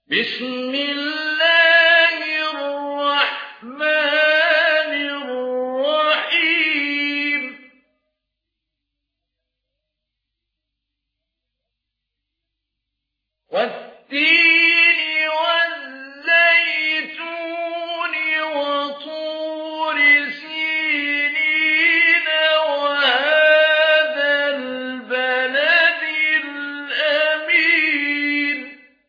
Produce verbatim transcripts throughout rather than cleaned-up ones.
بسم الله الرحمن الرحيم والتين والزيتون وطور سينين وهذا البلد الأمين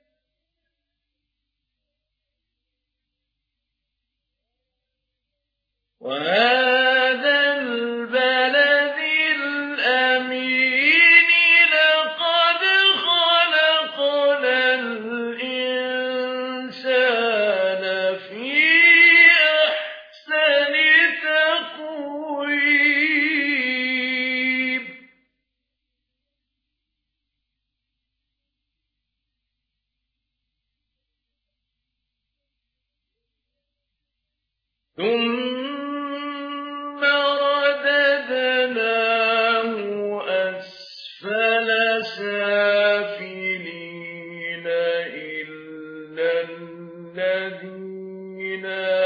وهذا البلد الأمين لقد خلقنا الإنسان في أحسن تقويم ثم رددناه أسفل سافلين إلا الذين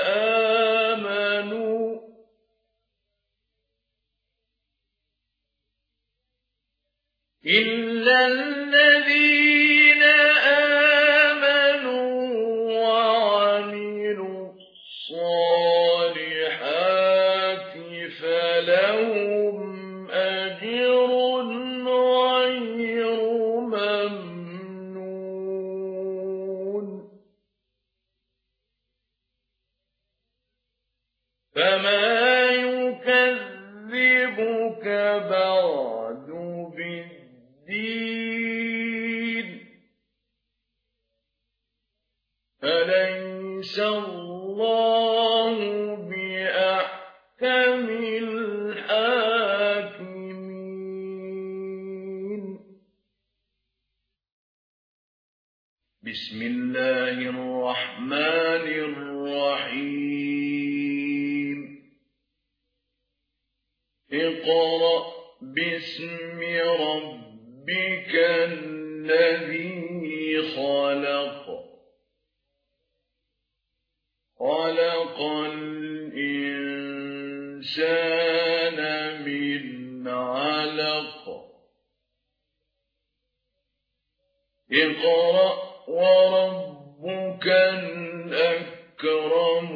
آمنوا إلا الذين آمنوا وعملوا الصالحات فلهم أجر غير ممنون فما يكذبك بعد بالدين أليس الله بأحكم الحاكمين بسم الله الرحمن الرحيم اقرأ باسم ربك الذي خلق خلق الإنسان من علق اقرأ وربك الأكرم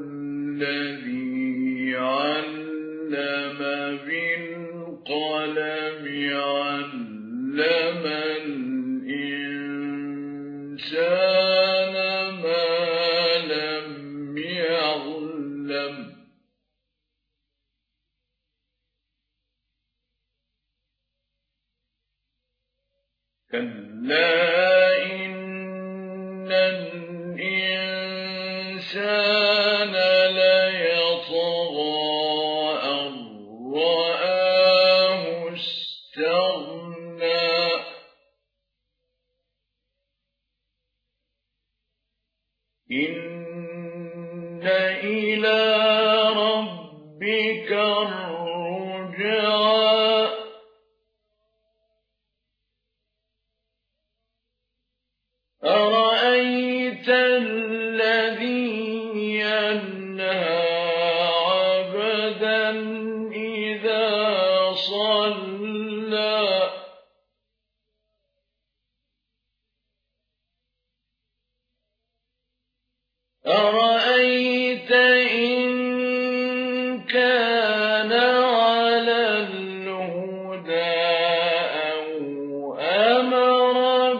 الذي علم بالقلم علم الإنسان ما لم يعلم كلا إن الإنسان ليطغى أن رآه استغنى إن إلى ربك الرجعى أرأيت الذي ينهى عبدا إذا صلى أرأيت إن كان على الهدى أو أمر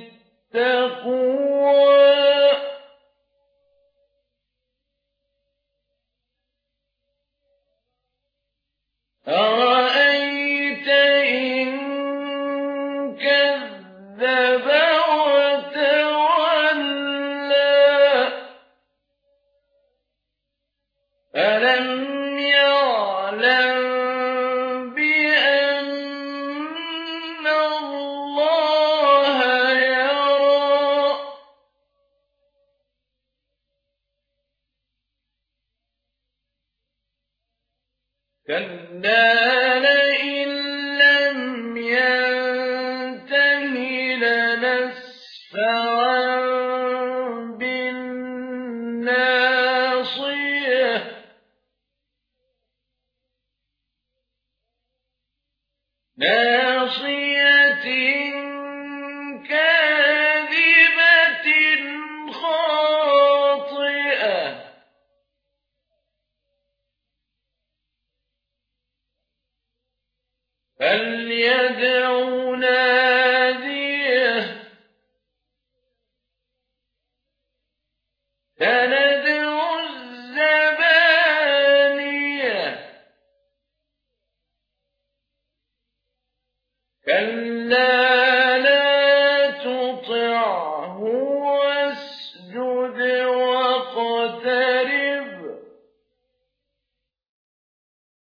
بالتقوى أرأيت إن كذب وتولى ألم يعلم بأن الله يرى كلا لئن لم ينته لنسفعا ناصية كاذبة خاطئة فليدع ناديه سندع الزبانية كلا